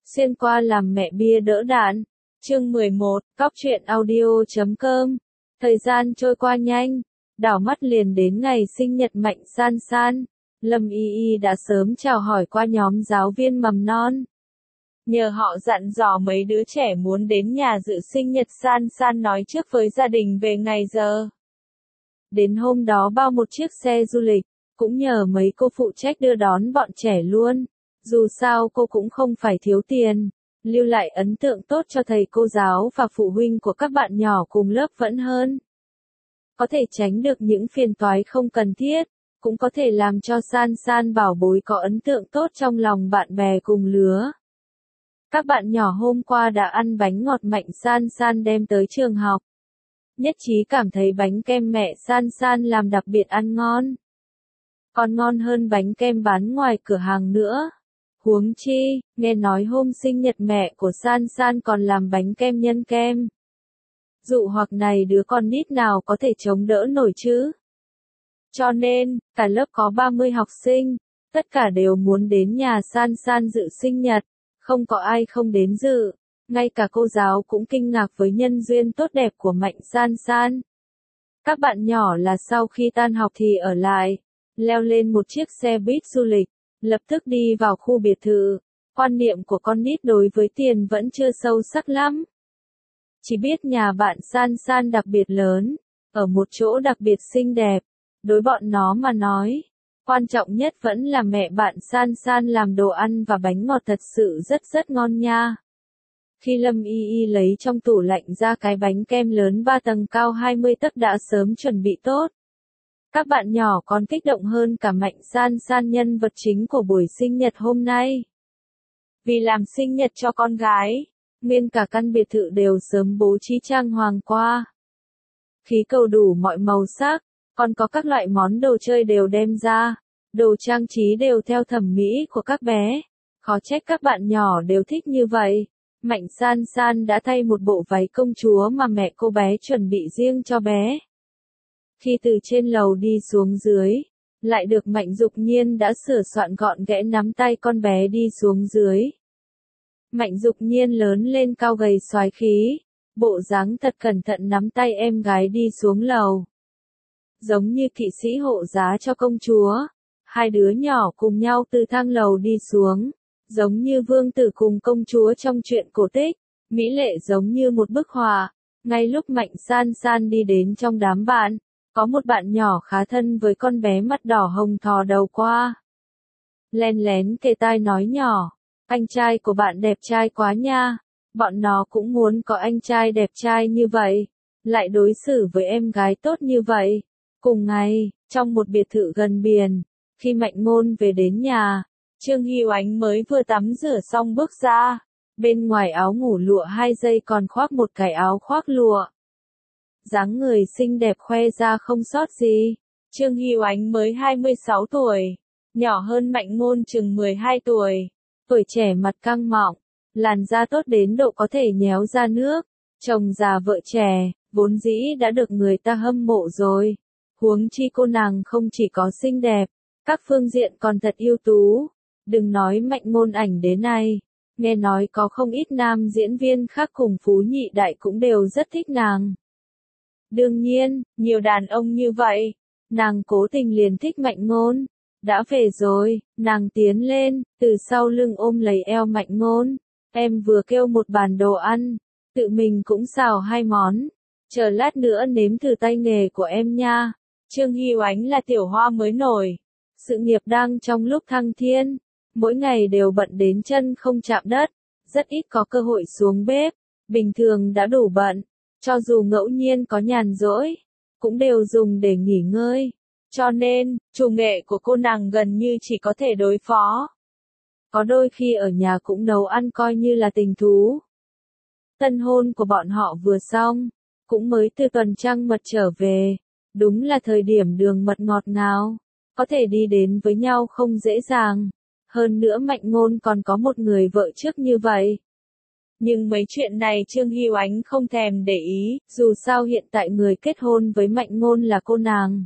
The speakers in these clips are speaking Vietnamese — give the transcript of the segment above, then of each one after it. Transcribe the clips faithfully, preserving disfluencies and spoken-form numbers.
Xuyên qua làm mẹ bia đỡ đạn. Chương mười một, cóc truyện audio chấm com. Thời gian trôi qua nhanh, đảo mắt liền đến ngày sinh nhật Mạnh San San. Lâm Y Y đã sớm chào hỏi qua nhóm giáo viên mầm non. Nhờ họ dặn dò mấy đứa trẻ muốn đến nhà dự sinh nhật San San nói trước với gia đình về ngày giờ. Đến hôm đó bao một chiếc xe du lịch, cũng nhờ mấy cô phụ trách đưa đón bọn trẻ luôn. Dù sao cô cũng không phải thiếu tiền, lưu lại ấn tượng tốt cho thầy cô giáo và phụ huynh của các bạn nhỏ cùng lớp vẫn hơn. Có thể tránh được những phiền toái không cần thiết, cũng có thể làm cho San San bảo bối có ấn tượng tốt trong lòng bạn bè cùng lứa. Các bạn nhỏ hôm qua đã ăn bánh ngọt Mạnh San San đem tới trường học. Nhất trí cảm thấy bánh kem mẹ San San làm đặc biệt ăn ngon. Còn ngon hơn bánh kem bán ngoài cửa hàng nữa. Huống chi, nghe nói hôm sinh nhật mẹ của San San còn làm bánh kem nhân kem. Dụ hoặc này đứa con nít nào có thể chống đỡ nổi chứ. Cho nên, cả lớp có ba mươi học sinh, tất cả đều muốn đến nhà San San dự sinh nhật, không có ai không đến dự. Ngay cả cô giáo cũng kinh ngạc với nhân duyên tốt đẹp của Mạnh San San. Các bạn nhỏ là sau khi tan học thì ở lại, leo lên một chiếc xe buýt du lịch, lập tức đi vào khu biệt thự. Quan niệm của con nít đối với tiền vẫn chưa sâu sắc lắm. Chỉ biết nhà bạn San San đặc biệt lớn, ở một chỗ đặc biệt xinh đẹp. Đối bọn nó mà nói, quan trọng nhất vẫn là mẹ bạn San San làm đồ ăn và bánh ngọt thật sự rất rất ngon nha. Khi Lâm Y Y lấy trong tủ lạnh ra cái bánh kem lớn ba tầng cao hai mươi tấc đã sớm chuẩn bị tốt. Các bạn nhỏ còn kích động hơn cả Mạnh San San nhân vật chính của buổi sinh nhật hôm nay. Vì làm sinh nhật cho con gái, nguyên cả căn biệt thự đều sớm bố trí trang hoàng qua. Khí cầu đủ mọi màu sắc, còn có các loại món đồ chơi đều đem ra, đồ trang trí đều theo thẩm mỹ của các bé. Khó trách các bạn nhỏ đều thích như vậy. Mạnh San San đã thay một bộ váy công chúa mà mẹ cô bé chuẩn bị riêng cho bé. Khi từ trên lầu đi xuống dưới, lại được Mạnh Dục Nhiên đã sửa soạn gọn ghẽ nắm tay con bé đi xuống dưới. Mạnh Dục Nhiên lớn lên cao gầy soái khí, bộ dáng thật cẩn thận nắm tay em gái đi xuống lầu. Giống như kỵ sĩ hộ giá cho công chúa, hai đứa nhỏ cùng nhau từ thang lầu đi xuống, giống như vương tử cùng công chúa trong truyện cổ tích, mỹ lệ giống như một bức họa. Ngay lúc Mạnh San San đi đến trong đám bạn, có một bạn nhỏ khá thân với con bé mặt đỏ hồng thò đầu qua. Len lén kề tai nói nhỏ, anh trai của bạn đẹp trai quá nha, bọn nó cũng muốn có anh trai đẹp trai như vậy, lại đối xử với em gái tốt như vậy. Cùng ngày, trong một biệt thự gần biển, khi Mạnh Ngôn về đến nhà, Trương Hy Oánh mới vừa tắm rửa xong bước ra, bên ngoài áo ngủ lụa hai dây còn khoác một cái áo khoác lụa. Dáng người xinh đẹp khoe ra không sót gì. Trương Hy Oánh mới hai mươi sáu tuổi, nhỏ hơn Mạnh Ngôn chừng mười hai tuổi, tuổi trẻ mặt căng mọng, làn da tốt đến độ có thể nhéo ra nước, chồng già vợ trẻ, vốn dĩ đã được người ta hâm mộ rồi. Huống chi cô nàng không chỉ có xinh đẹp, các phương diện còn thật ưu tú. Đừng nói Mạnh Ngôn ảnh đến nay, nghe nói có không ít nam diễn viên khác cùng Phú Nhị Đại cũng đều rất thích nàng. Đương nhiên, nhiều đàn ông như vậy, nàng cố tình liền thích Mạnh Ngôn. Đã về rồi, nàng tiến lên, từ sau lưng ôm lấy eo Mạnh Ngôn. Em vừa kêu một bàn đồ ăn, tự mình cũng xào hai món. Chờ lát nữa nếm thử tay nghề của em nha. Trương Hy Oánh là tiểu hoa mới nổi. Sự nghiệp đang trong lúc thăng thiên. Mỗi ngày đều bận đến chân không chạm đất. Rất ít có cơ hội xuống bếp. Bình thường đã đủ bận. Cho dù ngẫu nhiên có nhàn rỗi, cũng đều dùng để nghỉ ngơi. Cho nên, chủ nghệ của cô nàng gần như chỉ có thể đối phó. Có đôi khi ở nhà cũng nấu ăn coi như là tình thú. Tân hôn của bọn họ vừa xong, cũng mới từ tuần trăng mật trở về. Đúng là thời điểm đường mật ngọt ngào, có thể đi đến với nhau không dễ dàng. Hơn nữa Mạnh Ngôn còn có một người vợ trước như vậy. Nhưng mấy chuyện này Trương Hy Oánh không thèm để ý, dù sao hiện tại người kết hôn với Mạnh Ngôn là cô nàng.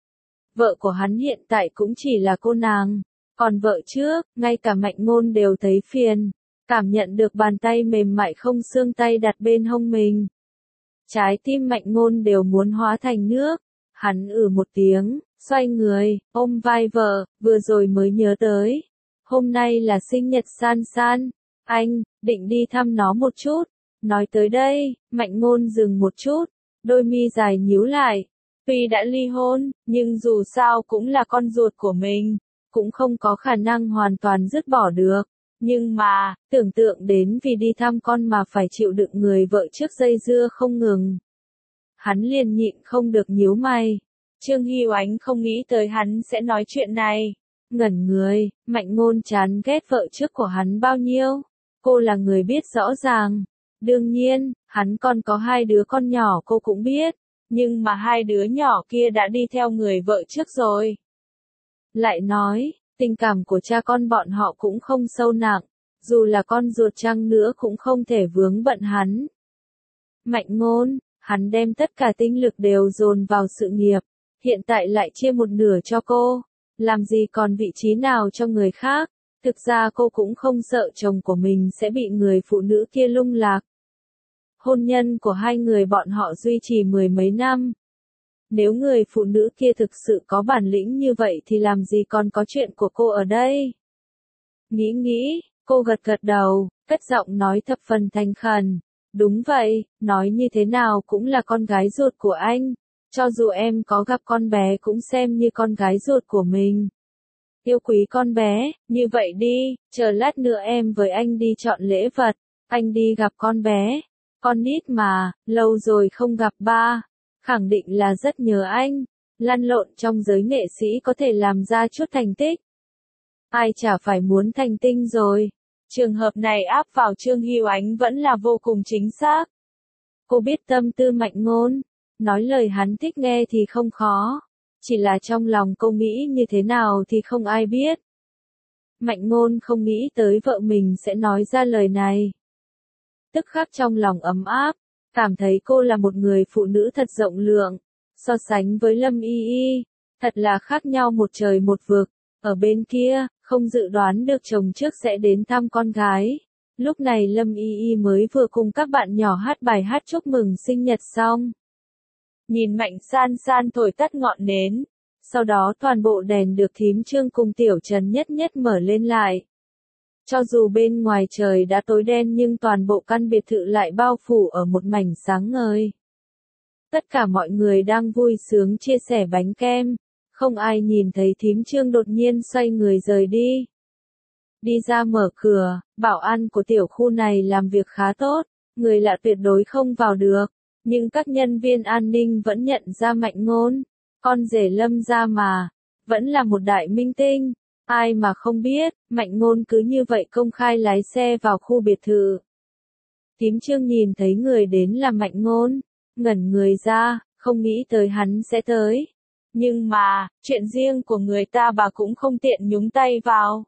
Vợ của hắn hiện tại cũng chỉ là cô nàng, còn vợ trước, ngay cả Mạnh Ngôn đều thấy phiền. cảm nhận được bàn tay mềm mại không xương tay đặt bên hông mình. Trái tim Mạnh Ngôn đều muốn hóa thành nước, hắn ử một tiếng, xoay người, ôm vai vợ, vừa rồi mới nhớ tới. Hôm nay là sinh nhật San San, anh, định đi thăm nó một chút. Nói tới đây, Mạnh Ngôn dừng một chút, đôi mi dài nhíu lại. Tuy đã ly hôn, nhưng dù sao cũng là con ruột của mình, cũng không có khả năng hoàn toàn dứt bỏ được. Nhưng mà, tưởng tượng đến vì đi thăm con mà phải chịu đựng người vợ trước dây dưa không ngừng. Hắn liền nhịn không được nhíu mày. Trương Hy Oánh không nghĩ tới hắn sẽ nói chuyện này. Ngẩn người, Mạnh Ngôn chán ghét vợ trước của hắn bao nhiêu. Cô là người biết rõ ràng. Đương nhiên, hắn còn có hai đứa con nhỏ cô cũng biết. Nhưng mà hai đứa nhỏ kia đã đi theo người vợ trước rồi. Lại nói, tình cảm của cha con bọn họ cũng không sâu nặng. Dù là con ruột chăng nữa cũng không thể vướng bận hắn. Mạnh Ngôn, hắn đem tất cả tinh lực đều dồn vào sự nghiệp. Hiện tại lại chia một nửa cho cô. Làm gì còn vị trí nào cho người khác. Thực ra cô cũng không sợ chồng của mình sẽ bị người phụ nữ kia lung lạc. Hôn nhân của hai người bọn họ duy trì mười mấy năm. Nếu người phụ nữ kia thực sự có bản lĩnh như vậy thì làm gì còn có chuyện của cô ở đây? Nghĩ nghĩ, cô gật gật đầu, cất giọng nói thập phần thành khẩn. Đúng vậy, nói như thế nào cũng là con gái ruột của anh. Cho dù em có gặp con bé cũng xem như con gái ruột của mình. Yêu quý con bé, như vậy đi, chờ lát nữa em với anh đi chọn lễ vật, anh đi gặp con bé. Con nít mà, lâu rồi không gặp ba, khẳng định là rất nhớ anh. Lăn lộn trong giới nghệ sĩ có thể làm ra chút thành tích. Ai chả phải muốn thành tinh rồi. Trường hợp này áp vào Trương Hy Oánh vẫn là vô cùng chính xác. Cô biết tâm tư Mạnh Ngôn, nói lời hắn thích nghe thì không khó. Chỉ là trong lòng cô nghĩ như thế nào thì không ai biết. Mạnh Ngôn không nghĩ tới vợ mình sẽ nói ra lời này. Tức khắc trong lòng ấm áp, cảm thấy cô là một người phụ nữ thật rộng lượng. So sánh với Lâm Y Y, thật là khác nhau một trời một vực. Ở bên kia, không dự đoán được chồng trước sẽ đến thăm con gái. Lúc này Lâm Y Y mới vừa cùng các bạn nhỏ hát bài hát chúc mừng sinh nhật xong. Nhìn Mạnh San San thổi tắt ngọn nến. Sau đó toàn bộ đèn được thím Trương cùng Tiểu Trần nhất nhất mở lên lại. Cho dù bên ngoài trời đã tối đen nhưng toàn bộ căn biệt thự lại bao phủ ở một mảnh sáng ngời. Tất cả mọi người đang vui sướng chia sẻ bánh kem. Không ai nhìn thấy thím Trương đột nhiên xoay người rời đi. Đi ra mở cửa, bảo an của tiểu khu này làm việc khá tốt, người lạ tuyệt đối không vào được. Nhưng các nhân viên an ninh vẫn nhận ra Mạnh Ngôn. Con rể Lâm gia mà, vẫn là một đại minh tinh. Ai mà không biết, Mạnh Ngôn cứ như vậy công khai lái xe vào khu biệt thự. Thím Trương nhìn thấy người đến là Mạnh Ngôn, ngẩn người ra, không nghĩ tới hắn sẽ tới. Nhưng mà, chuyện riêng của người ta bà cũng không tiện nhúng tay vào.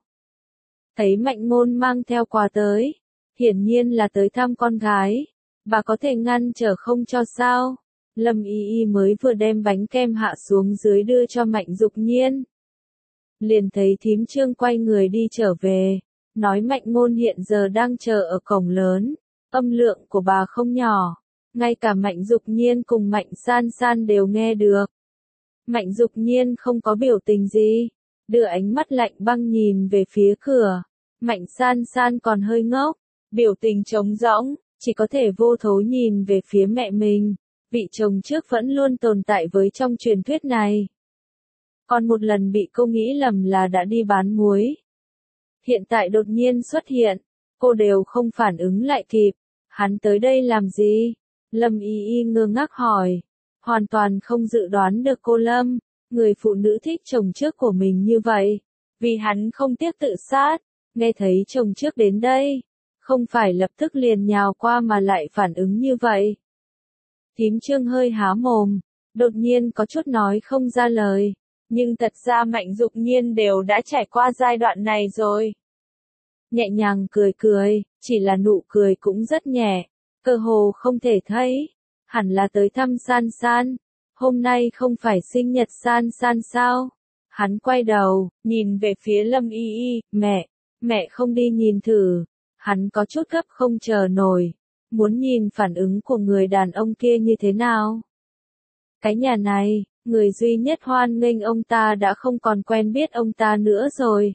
Thấy Mạnh Ngôn mang theo quà tới, hiển nhiên là tới thăm con gái. Bà có thể ngăn trở không cho sao? Lâm Y Y mới vừa đem bánh kem hạ xuống dưới đưa cho Mạnh Dục Nhiên. Liền thấy thím Trương quay người đi trở về, nói Mạnh Ngôn hiện giờ đang chờ ở cổng lớn. Âm lượng của bà không nhỏ, ngay cả Mạnh Dục Nhiên cùng Mạnh San San đều nghe được. Mạnh Dục Nhiên không có biểu tình gì, đưa ánh mắt lạnh băng nhìn về phía cửa. Mạnh San San còn hơi ngốc, biểu tình trống rỗng, chỉ có thể vô thố nhìn về phía mẹ mình. Vị chồng trước vẫn luôn tồn tại với trong truyền thuyết này. Còn một lần bị cô nghĩ lầm là đã đi bán muối. Hiện tại đột nhiên xuất hiện, cô đều không phản ứng lại kịp. Hắn tới đây làm gì? Lâm Y Y ngơ ngác hỏi. Hoàn toàn không dự đoán được cô Lâm, người phụ nữ thích chồng trước của mình như vậy. Vì hắn không tiếc tự sát, nghe thấy chồng trước đến đây. Không phải lập tức liền nhào qua mà lại phản ứng như vậy. Thím Trương hơi há mồm, đột nhiên có chút nói không ra lời. Nhưng thật ra Mạnh Dục Nhiên đều đã trải qua giai đoạn này rồi. Nhẹ nhàng cười cười, chỉ là nụ cười cũng rất nhẹ, cơ hồ không thể thấy. Hẳn là tới thăm San San. Hôm nay không phải sinh nhật San San sao? Hắn quay đầu, nhìn về phía Lâm Y Y, mẹ, mẹ không đi nhìn thử. Hắn có chút gấp không chờ nổi, muốn nhìn phản ứng của người đàn ông kia như thế nào. Cái nhà này, người duy nhất hoan nghênh ông ta đã không còn quen biết ông ta nữa rồi.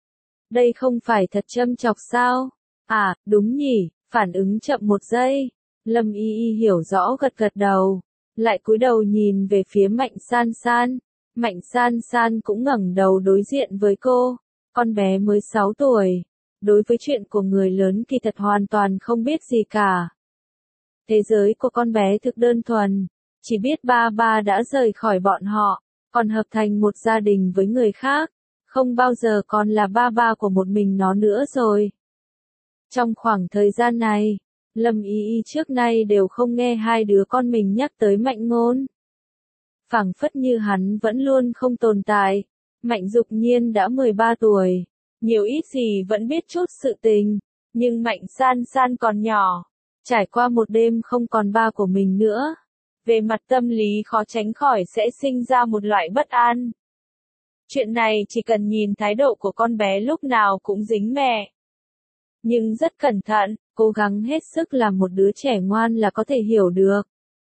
Đây không phải thật châm chọc sao? À, đúng nhỉ, phản ứng chậm một giây. Lâm Y Y hiểu rõ gật gật đầu, lại cúi đầu nhìn về phía Mạnh San San. Mạnh San San cũng ngẩng đầu đối diện với cô, con bé mới sáu tuổi, đối với chuyện của người lớn kỳ thật hoàn toàn không biết gì cả. Thế giới của con bé thực đơn thuần, chỉ biết ba ba đã rời khỏi bọn họ, còn hợp thành một gia đình với người khác, không bao giờ còn là ba ba của một mình nó nữa rồi. Trong khoảng thời gian này, Lâm Y Y trước nay đều không nghe hai đứa con mình nhắc tới Mạnh Ngôn. Phảng phất như hắn vẫn luôn không tồn tại. Mạnh Dục Nhiên đã mười ba tuổi, nhiều ít gì vẫn biết chút sự tình, nhưng Mạnh San San còn nhỏ, trải qua một đêm không còn ba của mình nữa. Về mặt tâm lý khó tránh khỏi sẽ sinh ra một loại bất an. Chuyện này chỉ cần nhìn thái độ của con bé lúc nào cũng dính mẹ. Nhưng rất cẩn thận, cố gắng hết sức làm một đứa trẻ ngoan là có thể hiểu được.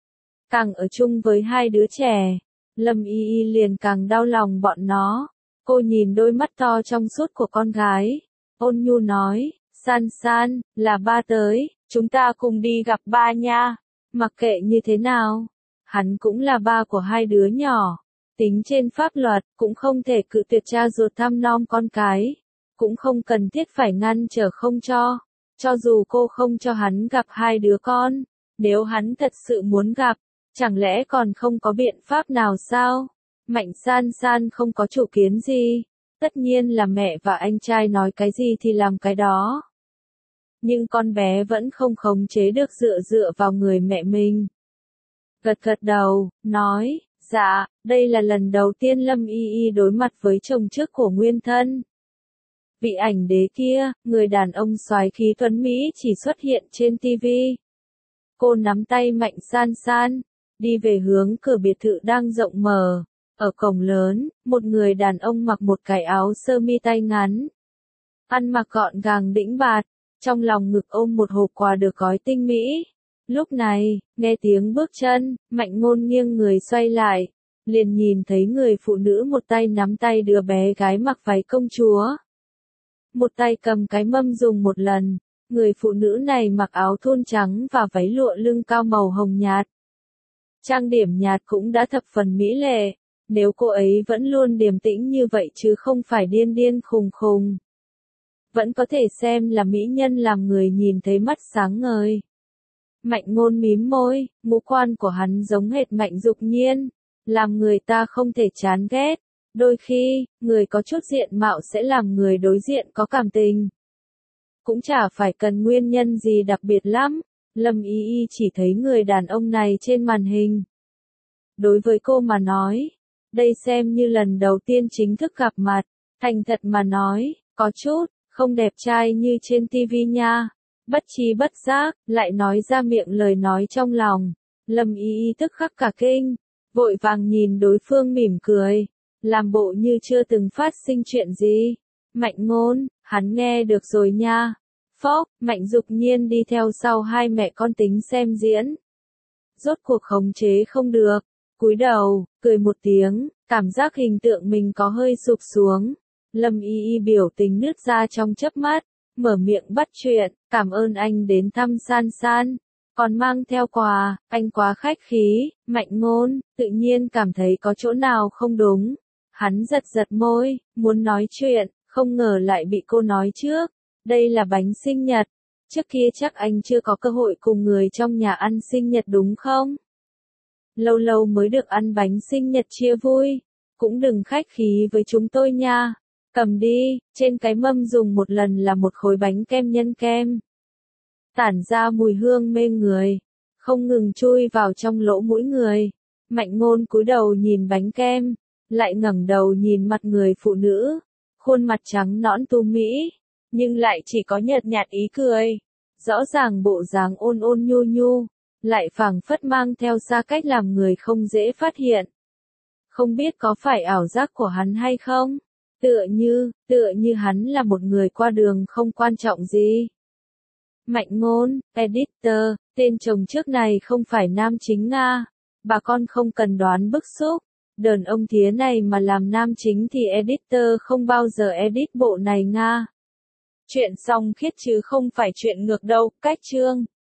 Càng ở chung với hai đứa trẻ, Lâm Y Y liền càng đau lòng bọn nó. Cô nhìn đôi mắt to trong suốt của con gái, ôn nhu nói, San San, là ba tới, chúng ta cùng đi gặp ba nha. Mặc kệ như thế nào, hắn cũng là ba của hai đứa nhỏ. Tính trên pháp luật, cũng không thể cự tuyệt cha ruột thăm nom con cái. Cũng không cần thiết phải ngăn trở không cho. Cho dù cô không cho hắn gặp hai đứa con, nếu hắn thật sự muốn gặp, chẳng lẽ còn không có biện pháp nào sao? Mạnh San San không có chủ kiến gì. Tất nhiên là mẹ và anh trai nói cái gì thì làm cái đó. Nhưng con bé vẫn không khống chế được dựa dựa vào người mẹ mình. Gật gật đầu, nói, dạ, đây là lần đầu tiên Lâm Y Y đối mặt với chồng trước của nguyên thân. Vị ảnh đế kia, người đàn ông soái khí tuấn Mỹ chỉ xuất hiện trên ti vi. Cô nắm tay Mạnh San San, đi về hướng cửa biệt thự đang rộng mở. Ở cổng lớn, một người đàn ông mặc một cái áo sơ mi tay ngắn. Ăn mặc gọn gàng đĩnh bạt, trong lòng ngực ôm một hộp quà được gói tinh mỹ. Lúc này, nghe tiếng bước chân, Mạnh Ngôn nghiêng người xoay lại, liền nhìn thấy người phụ nữ một tay nắm tay đứa bé gái mặc váy công chúa. Một tay cầm cái mâm dùng một lần, người phụ nữ này mặc áo thun trắng và váy lụa lưng cao màu hồng nhạt. Trang điểm nhạt cũng đã thập phần mỹ lệ, nếu cô ấy vẫn luôn điềm tĩnh như vậy chứ không phải điên điên khùng khùng. Vẫn có thể xem là mỹ nhân làm người nhìn thấy mắt sáng ngời. Mạnh Ngôn mím môi, ngũ quan của hắn giống hệt Mạnh Dục Nhiên, làm người ta không thể chán ghét. Đôi khi, người có chút diện mạo sẽ làm người đối diện có cảm tình. Cũng chả phải cần nguyên nhân gì đặc biệt lắm, Lâm Y Y chỉ thấy người đàn ông này trên màn hình. Đối với cô mà nói, đây xem như lần đầu tiên chính thức gặp mặt, thành thật mà nói, có chút, không đẹp trai như trên ti vi nha. Bất chi bất giác, lại nói ra miệng lời nói trong lòng. Lâm Y Y tức khắc cả kinh, vội vàng nhìn đối phương mỉm cười, làm bộ như chưa từng phát sinh chuyện gì. Mạnh Ngôn, hắn nghe được rồi nha. Phốc, Mạnh Dục Nhiên đi theo sau hai mẹ con tính xem diễn. Rốt cuộc khống chế không được, cúi đầu, cười một tiếng, cảm giác hình tượng mình có hơi sụp xuống. Lâm Y Y biểu tình nứt ra trong chớp mắt, mở miệng bắt chuyện, cảm ơn anh đến thăm San San, còn mang theo quà, anh quá khách khí. Mạnh Ngôn, tự nhiên cảm thấy có chỗ nào không đúng. Hắn giật giật môi, muốn nói chuyện, không ngờ lại bị cô nói trước. Đây là bánh sinh nhật. Trước kia chắc anh chưa có cơ hội cùng người trong nhà ăn sinh nhật đúng không? Lâu lâu mới được ăn bánh sinh nhật chia vui. Cũng đừng khách khí với chúng tôi nha. Cầm đi, trên cái mâm dùng một lần là một khối bánh kem nhân kem. Tản ra mùi hương mê người, không ngừng chui vào trong lỗ mũi người. Mạnh Ngôn cúi đầu nhìn bánh kem, lại ngẩng đầu nhìn mặt người phụ nữ, khuôn mặt trắng nõn tu mỹ, nhưng lại chỉ có nhợt nhạt ý cười. Rõ ràng bộ dáng ôn ôn nhu nhu, lại phảng phất mang theo xa cách làm người không dễ phát hiện. Không biết có phải ảo giác của hắn hay không? Tựa như, tựa như hắn là một người qua đường không quan trọng gì. Mạnh Ngôn, editor, tên chồng trước này không phải nam chính Nga. Bà con không cần đoán bức xúc. Đờn ông thía này mà làm nam chính thì editor không bao giờ edit bộ này Nga. Chuyện song khiết chứ không phải chuyện ngược đâu, cách chương.